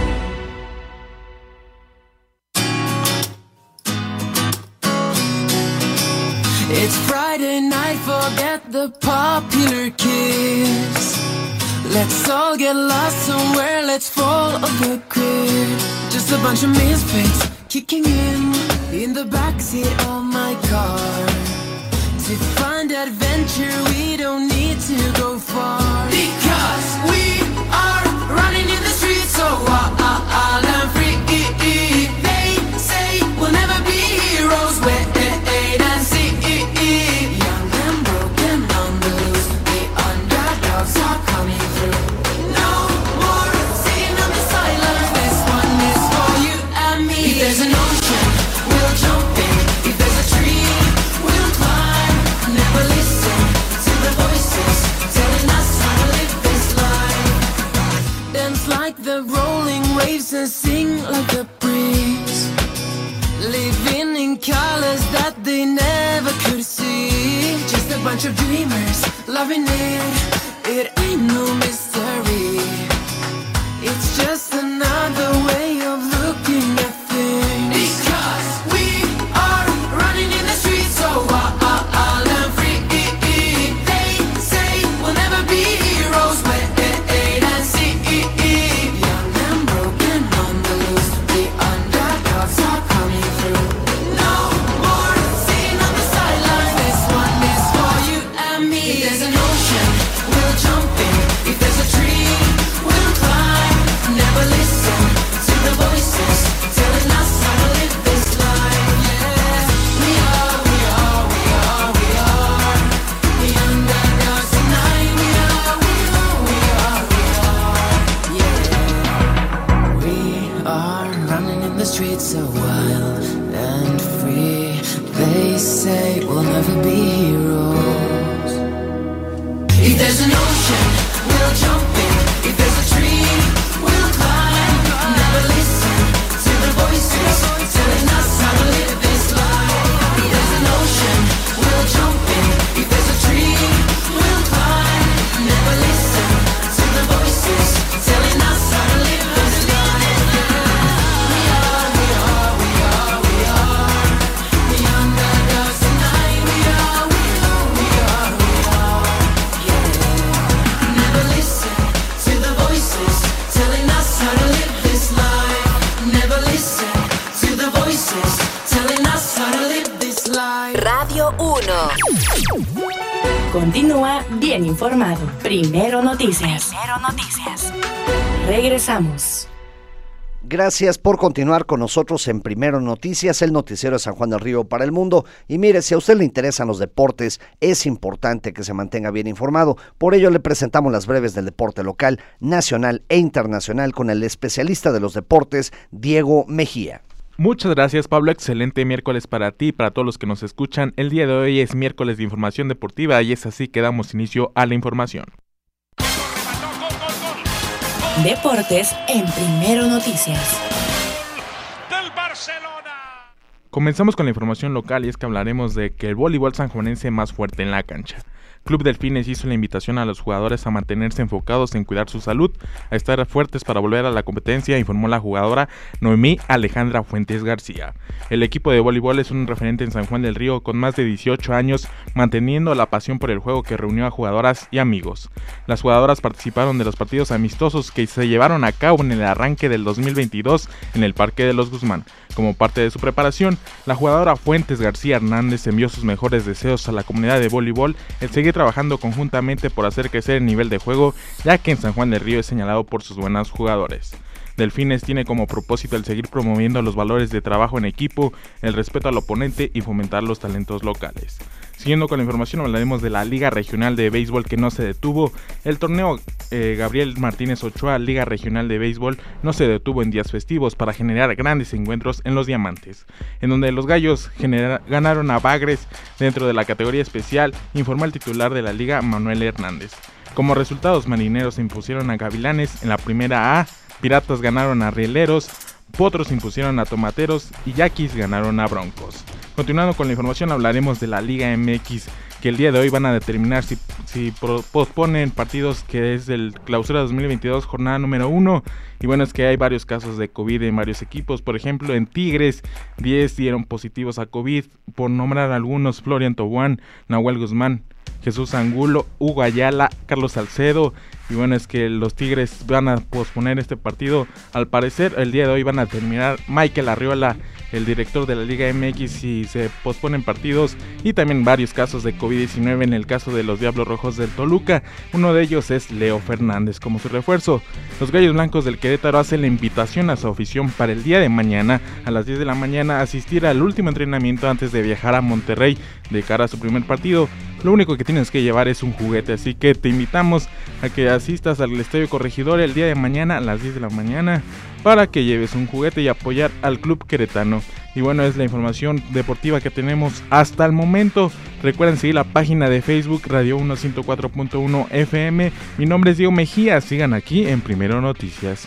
It's Friday night, forget the popular kids. Let's all get lost somewhere, let's fall off the grid. Just a bunch of misfits kicking in in the backseat of my car. To find adventure, we don't need to go far. Because we are running in the streets so wild and free. They say we'll never be heroes, wait and see. Young and broken on the loose, the underdogs are coming through. No more sitting on the sidelines, this one is for you and me. If there's an ocean, we'll jump in. If there's a tree, we'll climb. Never listen to the voices telling us how to live this life. Dance like the rolling waves and sing like the breeze. Living in colors that they never could see. Just a bunch of dreamers loving it. It ain't no mystery. It's just another way of looking at things. Because we are running in the streets so wild. Streets so wild and free. They say we'll never be heroes. If there's an ocean, we'll jump in. If there's a tree, we'll climb. Never listen to the voices telling us how to live this life. If there's an ocean, uno. Continúa bien informado. Primero Noticias. Primero Noticias. Regresamos. Gracias por continuar con nosotros en Primero Noticias, el noticiero de San Juan del Río para el mundo. Y mire, si a usted le interesan los deportes, es importante que se mantenga bien informado. Por ello le presentamos las breves del deporte local, nacional e internacional con el especialista de los deportes, Diego Mejía. Muchas gracias, Pablo. Excelente miércoles para ti y para todos los que nos escuchan. El día de hoy es miércoles de información deportiva y es así que damos inicio a la información. Deportes en Primero Noticias. Del Barcelona. Comenzamos con la información local y es que hablaremos de que el voleibol sanjuanense más fuerte en la cancha. Club Delfines hizo la invitación a los jugadores a mantenerse enfocados en cuidar su salud, a estar fuertes para volver a la competencia, informó la jugadora Noemí Alejandra Fuentes García. El equipo de voleibol es un referente en San Juan del Río con más de dieciocho años, manteniendo la pasión por el juego que reunió a jugadoras y amigos. Las jugadoras participaron de los partidos amistosos que se llevaron a cabo en el arranque del dos mil veintidós en el Parque de los Guzmán. Como parte de su preparación, la jugadora Fuentes García Hernández envió sus mejores deseos a la comunidad de voleibol el seguir trabajando conjuntamente por hacer crecer el nivel de juego, ya que en San Juan del Río es señalado por sus buenos jugadores. Delfines tiene como propósito el seguir promoviendo los valores de trabajo en equipo, el respeto al oponente y fomentar los talentos locales. Siguiendo con la información, hablaremos de la Liga Regional de Béisbol que no se detuvo. El torneo eh, Gabriel Martínez Ochoa, Liga Regional de Béisbol, no se detuvo en días festivos para generar grandes encuentros en los Diamantes, en donde los Gallos genera- ganaron a Bagres dentro de la categoría especial, informó el titular de la Liga, Manuel Hernández. Como resultados, Marineros se impusieron a Gavilanes en la primera A, Piratas ganaron a Rieleros, Potros impusieron a Tomateros y Yaquis ganaron a Broncos. Continuando con la información, hablaremos de la Liga M X, que el día de hoy van a determinar si, si posponen partidos, que es el Clausura dos mil veintidós, jornada número uno. Y bueno, es que hay varios casos de COVID en varios equipos. Por ejemplo, en Tigres, diez dieron positivos a COVID. Por nombrar algunos, Florian Tobón, Nahuel Guzmán, Jesús Angulo, Hugo Ayala, Carlos Salcedo. Y bueno, es que los Tigres van a posponer este partido. Al parecer, el día de hoy van a terminar Michael Arriola, el director de la Liga M X, si se posponen partidos. Y también varios casos de COVID diecinueve en el caso de los Diablos Rojos del Toluca. Uno de ellos es Leo Fernández como su refuerzo. Los Gallos Blancos del Querétaro hacen la invitación a su afición para el día de mañana a las diez de la mañana asistir al último entrenamiento antes de viajar a Monterrey de cara a su primer partido. Lo único que tienes que llevar es un juguete, así que te invitamos a que asistas al Estadio Corregidor el día de mañana a las diez de la mañana para que lleves un juguete y apoyar al club queretano. Y bueno, es la información deportiva que tenemos hasta el momento. Recuerden seguir la página de Facebook Radio uno ciento cuatro punto uno F M. Mi nombre es Diego Mejía, sigan aquí en Primero Noticias.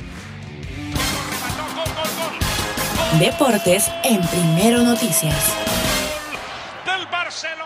Deportes en Primero Noticias. Del Barcelona.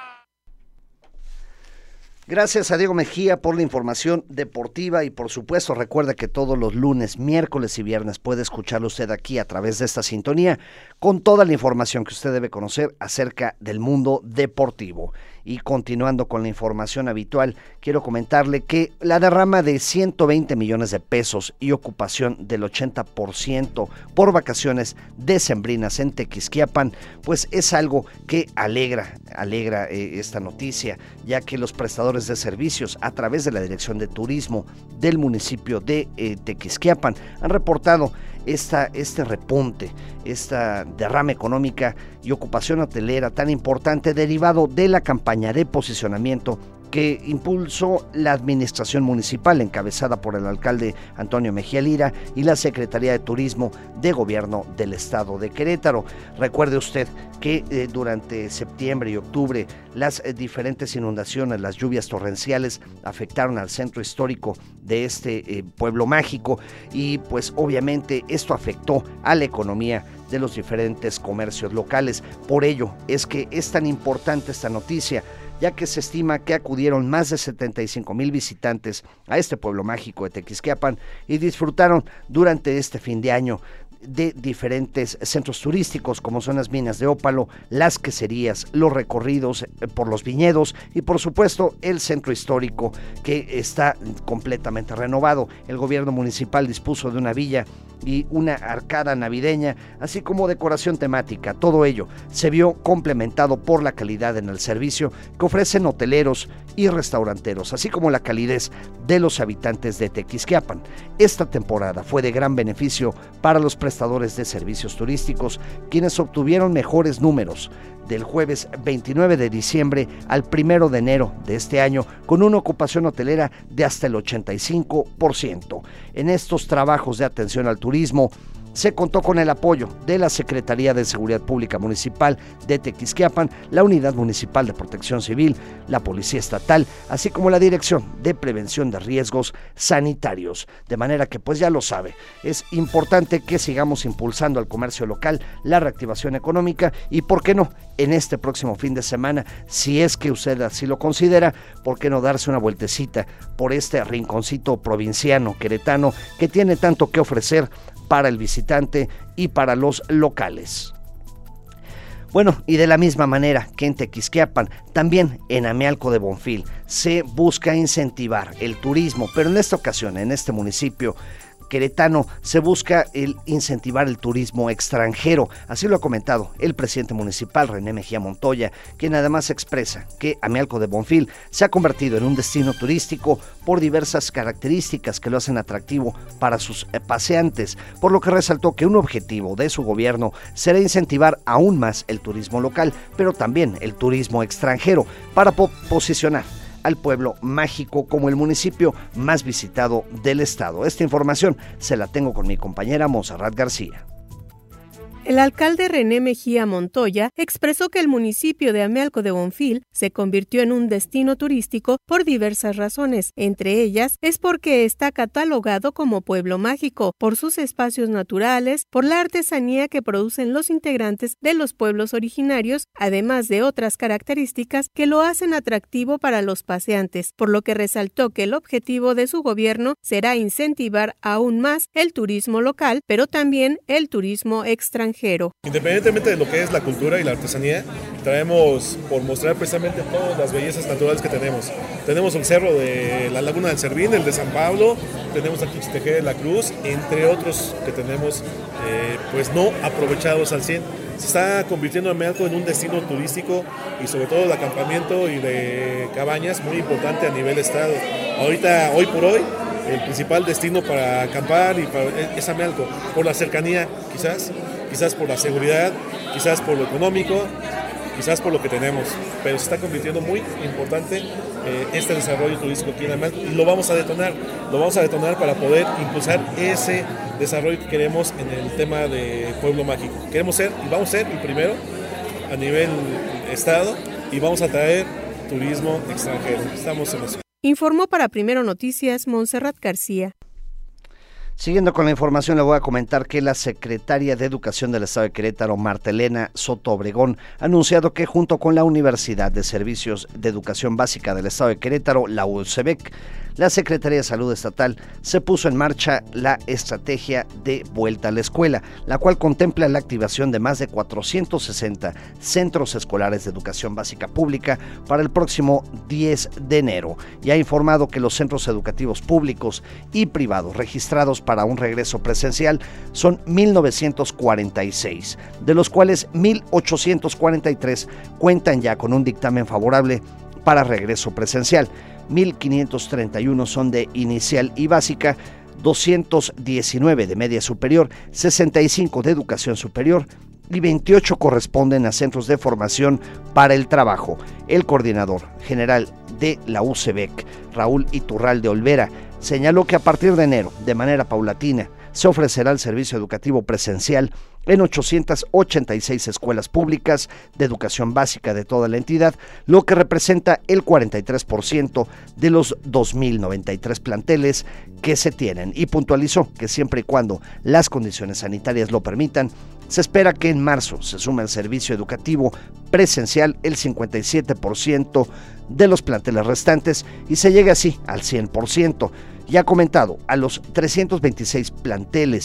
Gracias a Diego Mejía por la información deportiva y por supuesto recuerda que todos los lunes, miércoles y viernes puede escucharlo usted aquí a través de esta sintonía con toda la información que usted debe conocer acerca del mundo deportivo. Y continuando con la información habitual, quiero comentarle que la derrama de ciento veinte millones de pesos y ocupación del ochenta por ciento por vacaciones decembrinas en Tequisquiapan, pues es algo que alegra, alegra eh, esta noticia, ya que los prestadores de servicios a través de la Dirección de Turismo del municipio de eh, Tequisquiapan han reportado Esta, este repunte, esta derrama económica y ocupación hotelera tan importante derivado de la campaña de posicionamiento que impulsó la administración municipal encabezada por el alcalde Antonio Mejía Lira y la Secretaría de Turismo de Gobierno del Estado de Querétaro. Recuerde usted que eh, durante septiembre y octubre las eh, diferentes inundaciones, las lluvias torrenciales afectaron al centro histórico de este eh, pueblo mágico y pues obviamente esto afectó a la economía de los diferentes comercios locales. Por ello es que es tan importante esta noticia, ya que se estima que acudieron más de setenta y cinco mil visitantes a este pueblo mágico de Tequisquiapan y disfrutaron durante este fin de año de diferentes centros turísticos como son las minas de ópalo, las queserías, los recorridos por los viñedos y por supuesto el centro histórico que está completamente renovado. El gobierno municipal dispuso de una villa y una arcada navideña, así como decoración temática. Todo ello se vio complementado por la calidad en el servicio que ofrecen hoteleros y restauranteros, así como la calidez de los habitantes de Tequisquiapan. Esta temporada fue de gran beneficio para los prestadores de servicios turísticos, quienes obtuvieron mejores números del jueves veintinueve de diciembre al primero de enero de este año, con una ocupación hotelera de hasta el ochenta y cinco por ciento. En estos trabajos de atención al turismo se contó con el apoyo de la Secretaría de Seguridad Pública Municipal de Tequisquiapan, la Unidad Municipal de Protección Civil, la Policía Estatal, así como la Dirección de Prevención de Riesgos Sanitarios. De manera que, pues ya lo sabe, es importante que sigamos impulsando al comercio local, la reactivación económica y, ¿por qué no?, en este próximo fin de semana, si es que usted así lo considera, ¿por qué no darse una vueltecita por este rinconcito provinciano, queretano, que tiene tanto que ofrecer para el visitante y para los locales? Bueno, y de la misma manera que en Tequisquiapan, también en Amealco de Bonfil se busca incentivar el turismo, pero en esta ocasión, en este municipio queretano, se busca el incentivar el turismo extranjero. Así lo ha comentado el presidente municipal, René Mejía Montoya, quien además expresa que Amealco de Bonfil se ha convertido en un destino turístico por diversas características que lo hacen atractivo para sus paseantes, por lo que resaltó que un objetivo de su gobierno será incentivar aún más el turismo local, pero también el turismo extranjero, para po- posicionar al pueblo mágico como el municipio más visitado del estado. Esta información se la tengo con mi compañera Montserrat García. El alcalde René Mejía Montoya expresó que el municipio de Amealco de Bonfil se convirtió en un destino turístico por diversas razones. Entre ellas es porque está catalogado como pueblo mágico, por sus espacios naturales, por la artesanía que producen los integrantes de los pueblos originarios, además de otras características que lo hacen atractivo para los paseantes, por lo que resaltó que el objetivo de su gobierno será incentivar aún más el turismo local, pero también el turismo extranjero. Independientemente de lo que es la cultura y la artesanía, traemos por mostrar precisamente todas las bellezas naturales que tenemos. Tenemos el cerro de la Laguna del Cervín, el de San Pablo, tenemos aquí Xtejé de la Cruz, entre otros que tenemos eh, pues no aprovechados al cien. Se está convirtiendo Amealco en un destino turístico y sobre todo de acampamiento y de cabañas muy importante a nivel estado. Ahorita, hoy por hoy, el principal destino para acampar y para, es Amealco, por la cercanía quizás, quizás por la seguridad, quizás por lo económico, quizás por lo que tenemos, pero se está convirtiendo muy importante eh, este desarrollo turístico aquí en Amealco y lo vamos a detonar, lo vamos a detonar para poder impulsar ese desarrollo que queremos en el tema de Pueblo Mágico. Queremos ser y vamos a ser el primero a nivel estado y vamos a traer turismo extranjero. Estamos en eso. Informó para Primero Noticias Montserrat García. Siguiendo con la información, le voy a comentar que la secretaria de Educación del Estado de Querétaro, Marta Elena Soto Obregón, ha anunciado que junto con la Universidad de Servicios de Educación Básica del Estado de Querétaro, la U C E B E C, la Secretaría de Salud Estatal se puso en marcha la estrategia de Vuelta a la Escuela, la cual contempla la activación de más de cuatrocientos sesenta centros escolares de educación básica pública para el próximo diez de enero, y ha informado que los centros educativos públicos y privados registrados para un regreso presencial son mil novecientos cuarenta y seis, de los cuales mil ochocientos cuarenta y tres cuentan ya con un dictamen favorable para regreso presencial. mil quinientos treinta y uno son de inicial y básica, doscientos diecinueve de media superior, sesenta y cinco de educación superior y veintiocho corresponden a centros de formación para el trabajo. El coordinador general de la U C E B E C, Raúl Iturralde Olvera, señaló que a partir de enero, de manera paulatina, se ofrecerá el servicio educativo presencial en ochocientas ochenta y seis escuelas públicas de educación básica de toda la entidad, lo que representa el cuarenta y tres por ciento de los dos mil noventa y tres planteles que se tienen, y puntualizó que siempre y cuando las condiciones sanitarias lo permitan, se espera que en marzo se sume al servicio educativo presencial el cincuenta y siete por ciento de los planteles restantes y se llegue así al cien por ciento. Ya ha comentado a los trescientos veintiséis planteles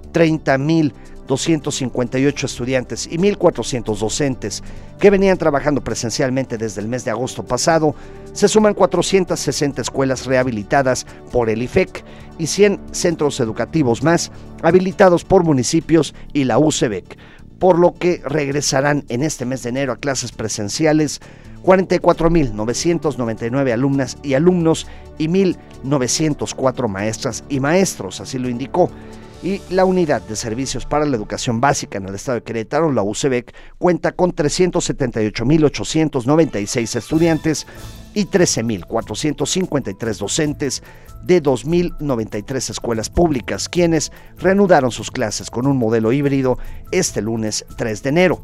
treinta mil doscientos cincuenta y ocho estudiantes y mil cuatrocientos docentes que venían trabajando presencialmente desde el mes de agosto pasado, se suman cuatrocientas sesenta escuelas rehabilitadas por el I F E C y cien centros educativos más habilitados por municipios y la U C E B E C, por lo que regresarán en este mes de enero a clases presenciales cuarenta y cuatro mil novecientos noventa y nueve alumnas y alumnos y mil novecientos cuatro maestras y maestros, así lo indicó. Y la Unidad de Servicios para la Educación Básica en el estado de Querétaro, la U C E B E C, cuenta con trescientos setenta y ocho mil ochocientos noventa y seis estudiantes y trece mil cuatrocientos cincuenta y tres docentes de dos mil noventa y tres escuelas públicas, quienes reanudaron sus clases con un modelo híbrido este lunes tres de enero.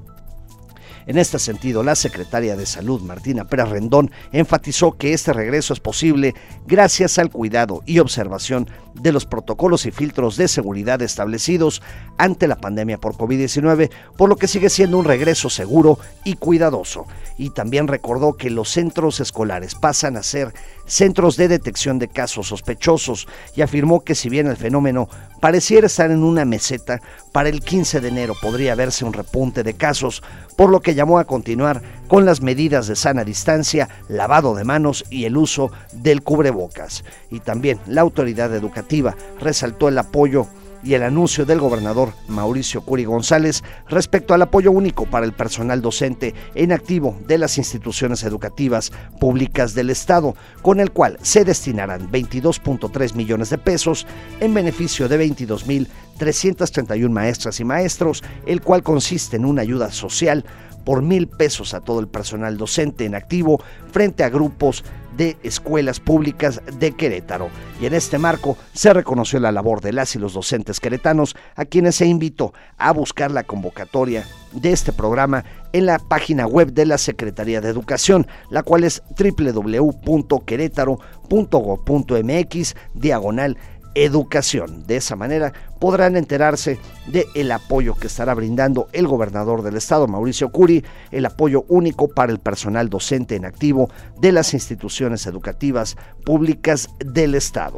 En este sentido, la secretaria de Salud, Martina Pérez Rendón, enfatizó que este regreso es posible gracias al cuidado y observación de los protocolos y filtros de seguridad establecidos ante la pandemia por COVID diecinueve, por lo que sigue siendo un regreso seguro y cuidadoso. Y también recordó que los centros escolares pasan a ser centros de detección de casos sospechosos y afirmó que si bien el fenómeno pareciera estar en una meseta, para el quince de enero podría verse un repunte de casos, por lo que llamó a continuar con las medidas de sana distancia, lavado de manos y el uso del cubrebocas. Y también la autoridad educativa resaltó el apoyo y el anuncio del gobernador Mauricio Curi González respecto al apoyo único para el personal docente en activo de las instituciones educativas públicas del estado, con el cual se destinarán veintidós punto tres millones de pesos en beneficio de veintidós mil trescientas treinta y una maestras y maestros, el cual consiste en una ayuda social por mil pesos a todo el personal docente en activo frente a grupos de escuelas públicas de Querétaro. Y en este marco se reconoció la labor de las y los docentes queretanos, a quienes se invitó a buscar la convocatoria de este programa en la página web de la Secretaría de Educación, la cual es doble u doble u doble u punto querétaro punto gob punto mx diagonal educación. De esa manera podrán enterarse del apoyo que estará brindando el gobernador del estado, Mauricio Curi, el apoyo único para el personal docente en activo de las instituciones educativas públicas del estado.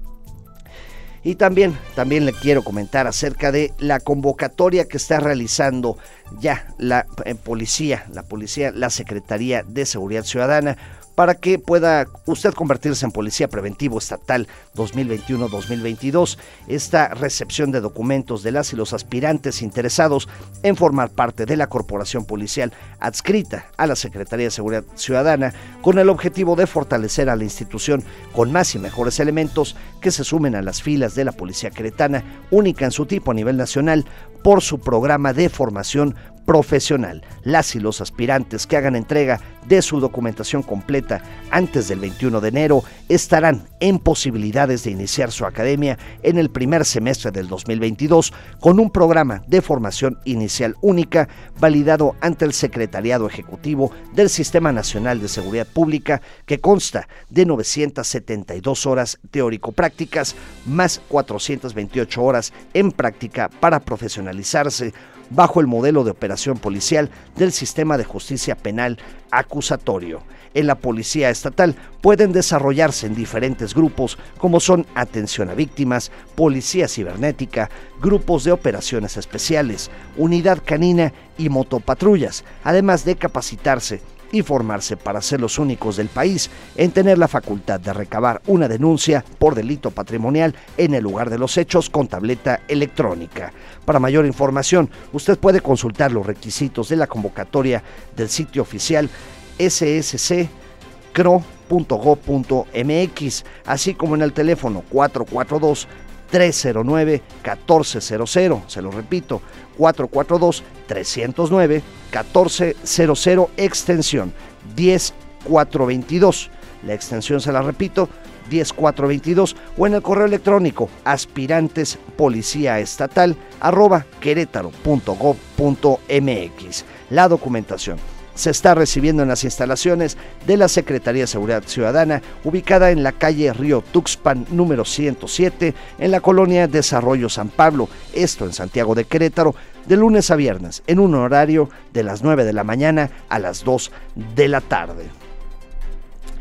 Y también, también le quiero comentar acerca de la convocatoria que está realizando ya la eh, policía, la policía, la Secretaría de Seguridad Ciudadana, para que pueda usted convertirse en policía preventivo estatal dos mil veintiuno dos mil veintidós. Esta recepción de documentos de las y los aspirantes interesados en formar parte de la corporación policial adscrita a la Secretaría de Seguridad Ciudadana, con el objetivo de fortalecer a la institución con más y mejores elementos que se sumen a las filas de la policía queretana, única en su tipo a nivel nacional, por su programa de formación profesional. Las y los aspirantes que hagan entrega de su documentación completa antes del veintiuno de enero estarán en posibilidades de iniciar su academia en el primer semestre del dos mil veintidós con un programa de formación inicial única validado ante el Secretariado Ejecutivo del Sistema Nacional de Seguridad Pública, que consta de novecientas setenta y dos horas teórico-prácticas más cuatrocientas veintiocho horas en práctica para profesionalizarse bajo el modelo de operación policial del Sistema de Justicia Penal Acusatorio. En la Policía Estatal pueden desarrollarse en diferentes grupos como son atención a víctimas, policía cibernética, grupos de operaciones especiales, unidad canina y motopatrullas, además de capacitarse y formarse para ser los únicos del país en tener la facultad de recabar una denuncia por delito patrimonial en el lugar de los hechos con tableta electrónica. Para mayor información, usted puede consultar los requisitos de la convocatoria del sitio oficial s s c c r o punto gob punto mx, así como en el teléfono cuatro cuatro dos, tres cero nueve, uno cuatro cero cero, se lo repito, cuatro cuatro dos, tres cero nueve, uno cuatro cero cero, extensión diez mil cuatrocientos veintidós. La extensión, se la repito, diez mil cuatrocientos veintidós, o en el correo electrónico aspirantes policía estatal arroba querétaro punto gob punto mx. La documentación se está recibiendo en las instalaciones de la Secretaría de Seguridad Ciudadana, ubicada en la calle Río Tuxpan número ciento siete, en la colonia Desarrollo San Pablo, esto en Santiago de Querétaro, de lunes a viernes, en un horario de las nueve de la mañana a las dos de la tarde.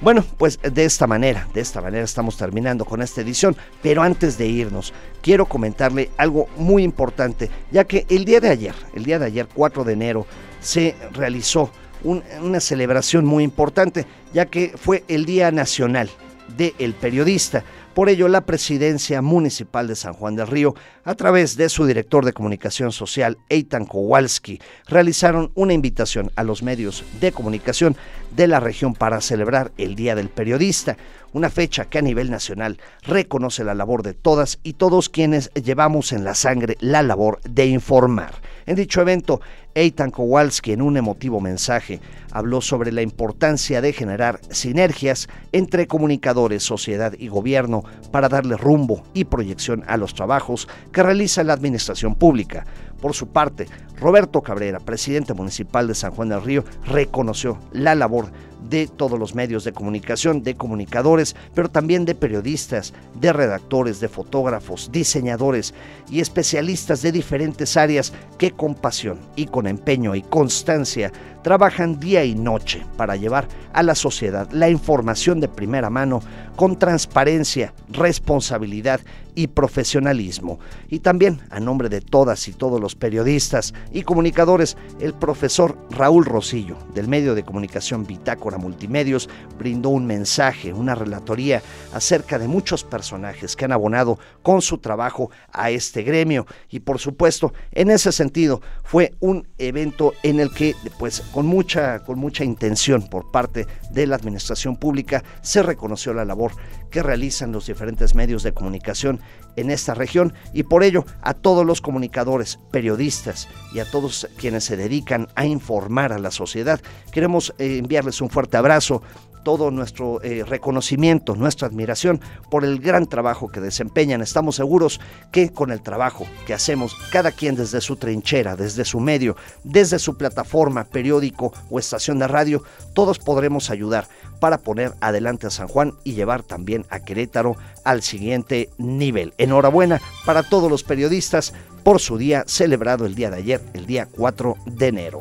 Bueno, pues de esta manera, de esta manera estamos terminando con esta edición, pero antes de irnos, quiero comentarle algo muy importante, ya que el día de ayer, el día de ayer, cuatro de enero, se realizó un, una celebración muy importante, ya que fue el Día Nacional del Periodista. Por ello, la Presidencia Municipal de San Juan del Río, a través de su director de comunicación social, Eitan Kowalski, realizaron una invitación a los medios de comunicación de la región para celebrar el Día del Periodista, una fecha que a nivel nacional reconoce la labor de todas y todos quienes llevamos en la sangre la labor de informar. En dicho evento, Eitan Kowalski, en un emotivo mensaje, habló sobre la importancia de generar sinergias entre comunicadores, sociedad y gobierno para darle rumbo y proyección a los trabajos que realiza la administración pública. Por su parte, Roberto Cabrera, presidente municipal de San Juan del Río, reconoció la labor de todos los medios de comunicación, de comunicadores, pero también de periodistas, de redactores, de fotógrafos, diseñadores y especialistas de diferentes áreas que con pasión y con empeño y constancia trabajan día y noche para llevar a la sociedad la información de primera mano con transparencia, responsabilidad y profesionalismo. Y también, a nombre de todas y todos los periodistas y comunicadores, el profesor Raúl Rosillo, del medio de comunicación Bitácora Multimedios, brindó un mensaje, una relatoría acerca de muchos personajes que han abonado con su trabajo a este gremio. Y por supuesto, en ese sentido, fue un evento en el que, pues, con mucha, con mucha intención por parte de la administración pública, se reconoció la labor que realizan los diferentes medios de comunicación en esta región, y por ello a todos los comunicadores, periodistas y a todos quienes se dedican a informar a la sociedad, queremos eh, enviarles un fuerte abrazo, todo nuestro eh, reconocimiento, nuestra admiración por el gran trabajo que desempeñan. Estamos seguros que con el trabajo que hacemos, cada quien desde su trinchera, desde su medio, desde su plataforma, periódico o estación de radio, todos podremos ayudar para poner adelante a San Juan y llevar también a Querétaro al siguiente nivel. Enhorabuena para todos los periodistas por su día celebrado el día de ayer, el día cuatro de enero.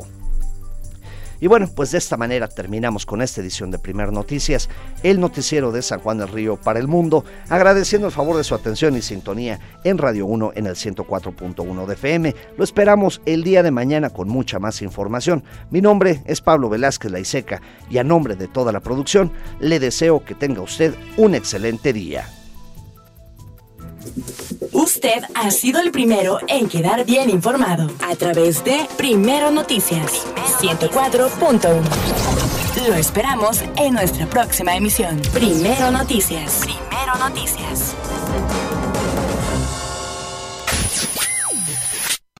Y bueno, pues de esta manera terminamos con esta edición de Primer Noticias, el noticiero de San Juan del Río para el mundo, agradeciendo el favor de su atención y sintonía en Radio uno en el ciento cuatro punto uno de F M. Lo esperamos el día de mañana con mucha más información. Mi nombre es Pablo Velázquez Laiseca y a nombre de toda la producción le deseo que tenga usted un excelente día. Usted ha sido el primero en quedar bien informado a través de Primero Noticias ciento cuatro punto uno. Lo esperamos en nuestra próxima emisión. Primero Noticias. Primero Noticias.